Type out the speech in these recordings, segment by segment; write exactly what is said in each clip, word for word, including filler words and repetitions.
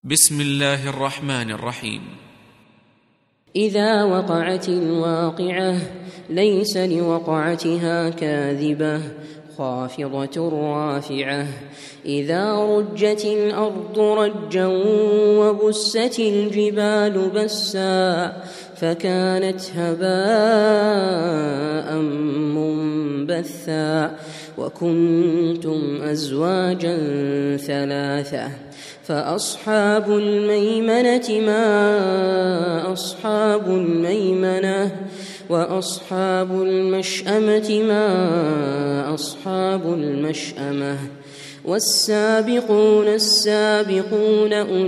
بسم الله الرحمن الرحيم. إذا وقعت الواقعة ليس لوقعتها كاذبة خافضة رافعة. إذا رجت الأرض رجا وبست الجبال بسا فكانت هباء منبثا وكنتم أزواجا ثلاثة فأصحاب الميمنة ما أصحاب الميمنة وأصحاب المشأمة ما أصحاب المشأمة والسابقون السابقون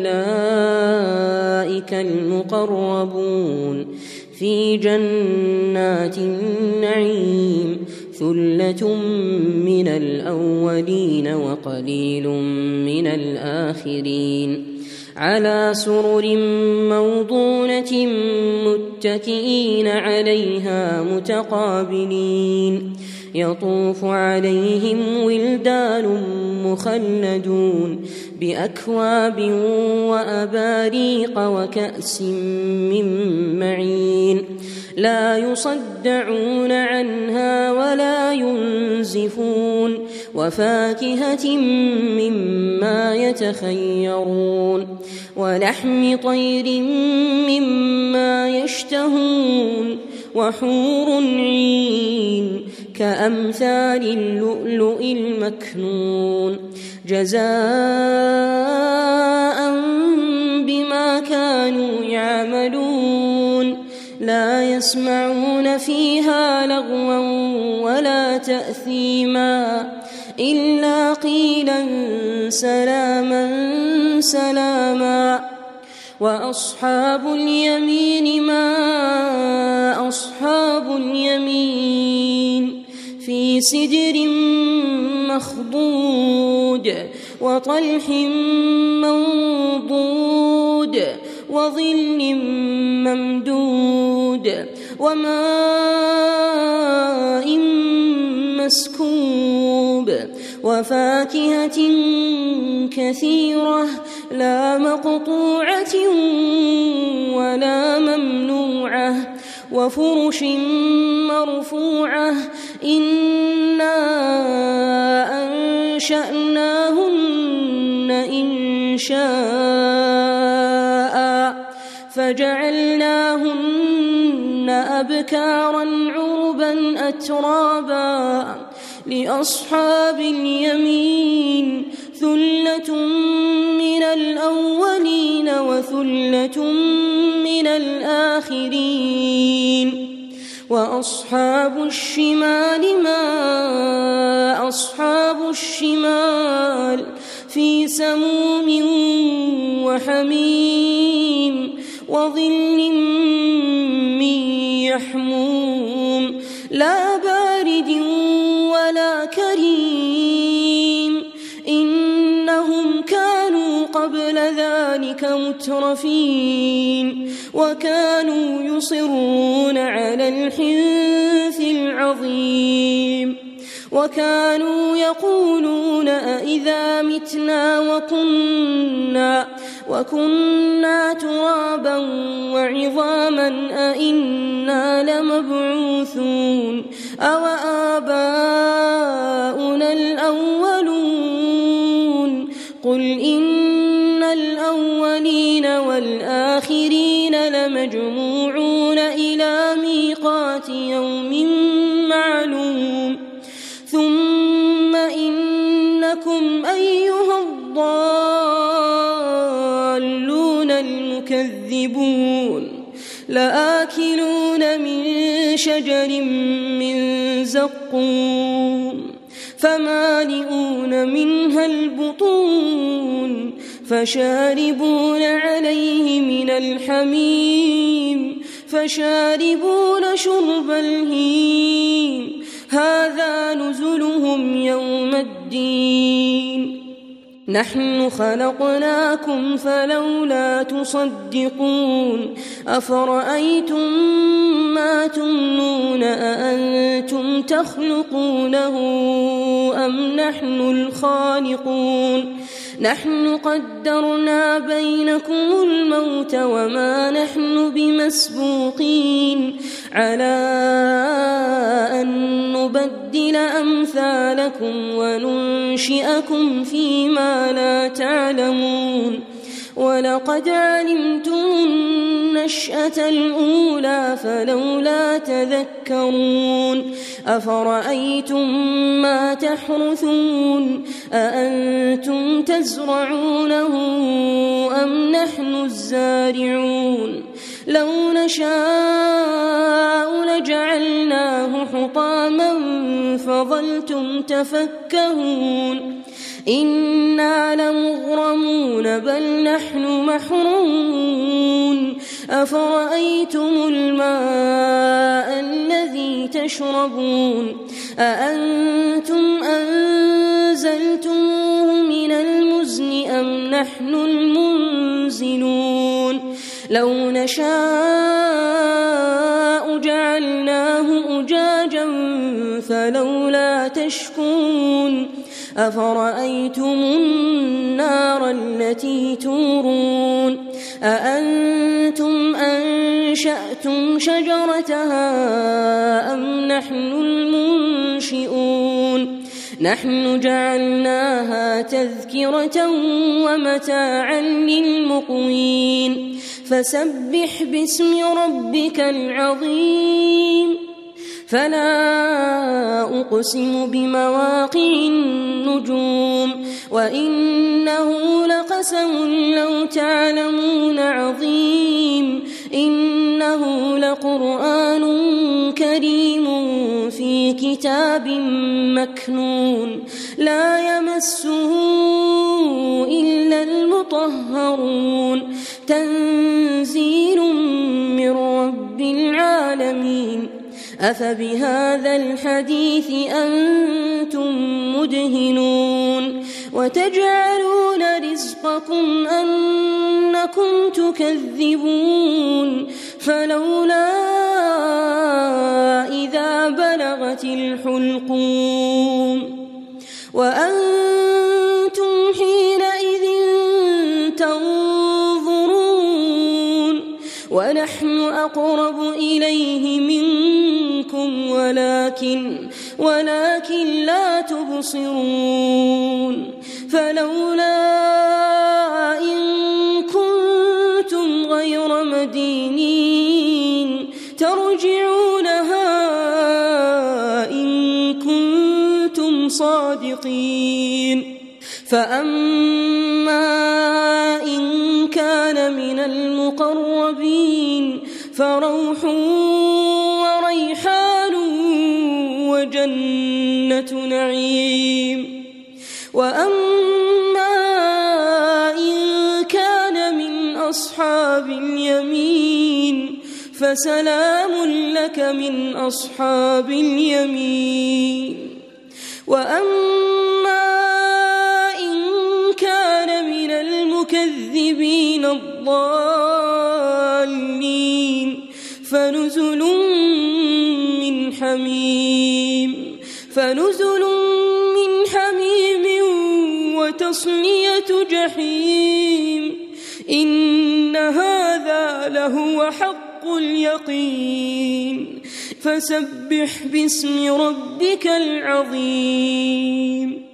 أولئك المقربون في جنات النعيم ثلة من الأولين وقليل من الآخرين على سرر موضونة متكئين عليها متقابلين يطوف عليهم ولدان مخلدون بأكواب وأباريق وكأس من معين لا يصدعون عنها ولا ينزفون وفاكهة مما يتخيرون ولحم طير مما يشتهون وحور عين كأمثال اللؤلؤ المكنون جزاء بما كانوا يعملون لا يسمعون فيها لغوا ولا تأثيما إلا قيلا سلاما سلاما وأصحاب اليمين ما أصحاب اليمين في سدر مخضود وطلح منضود وظل ممدود وماء مسكوب وفاكهة كثيرة لا مقطوعة ولا ممنوعة وفرش مرفوعة إنا أنشأناهن إنشاء فجعلناهن أبكارا عربا أترابا لأصحاب اليمين ثلة من الأولين وثلة من الآخرين وأصحاب الشمال ما أصحاب الشمال في سموم وحميم وظل من يحموم لا بارد ولا كريم إنهم كانوا قبل ذلك مترفين وكانوا يصرون على الحنث العظيم وكانوا يقولون أئذا متنا وكنا وكنا ترابا وعظاما أئنا لمبعوثون أو آباؤنا الأولون قل إن الأولين والآخرين لمجموعون إلى ميقات يوم معلوم ثم إنكم أيها الضالون المكذبون لآكلون من شجر من زقوم فمالئون منها البطون فشاربون عليه من الحميم فشاربون شرب الهيم هذا نزلهم يوم الدين نحن خلقناكم فلولا تصدقون أفرأيتم ما تمنون أأنتم تخلقونه أم نحن الخالقون نحن قدرنا بينكم الموت وما نحن بمسبوقين على أن نبدل أمثالكم وننشئكم فيما لا تعلمون ولقد علمتم النشأة الأولى فلولا تذكرون أفرأيتم ما تحرثون أأنتم تزرعونه أم نحن الزارعون لو نشاء لجعلناه حطاما فظلتم تفكهون إنا لمغرمون بل نحن محرومون أفرأيتم الماء الذي تشربون أأنتم أنزلتموه من المزن أم نحن المنزلون لو نشاء جعلناه أجاجا فلولا تشكرون أفرأيتم النار التي تورون أأنتم أنشأتم شجرتها أم نحن المنشئون نحن جعلناها تذكرة ومتاعا للمقوين فسبح باسم ربك العظيم فلا أقسم بمواقع النجوم وإنه لقسم لو تعلمون عظيم إنه لقرآن كريم في كتاب مكنون لا يمسه إلا المطهرون تنزيل من رب العالمين أفبهذا الحديث أنتم مدهنون وتجعلون رزقكم أنكم تكذبون فلولا إذا بلغت الحلقوم وأنتم حينئذ تنظرون ونحن أقرب إليه منكم ولكن ولكن لا تبصرون فلولا إن كنتم غير مدينين ترجعونها إن كنتم صادقين فأما إن كان من المقربين فروح وريحان وجنة نعيم وأما إن كان من أصحاب اليمين فسلام لك من أصحاب اليمين وأما إن كان من المكذبين الضالين فنزل من حميم فنزل من حميم وتصلية جحيم إن هذا لهو حق اليقين فسبح باسم ربك العظيم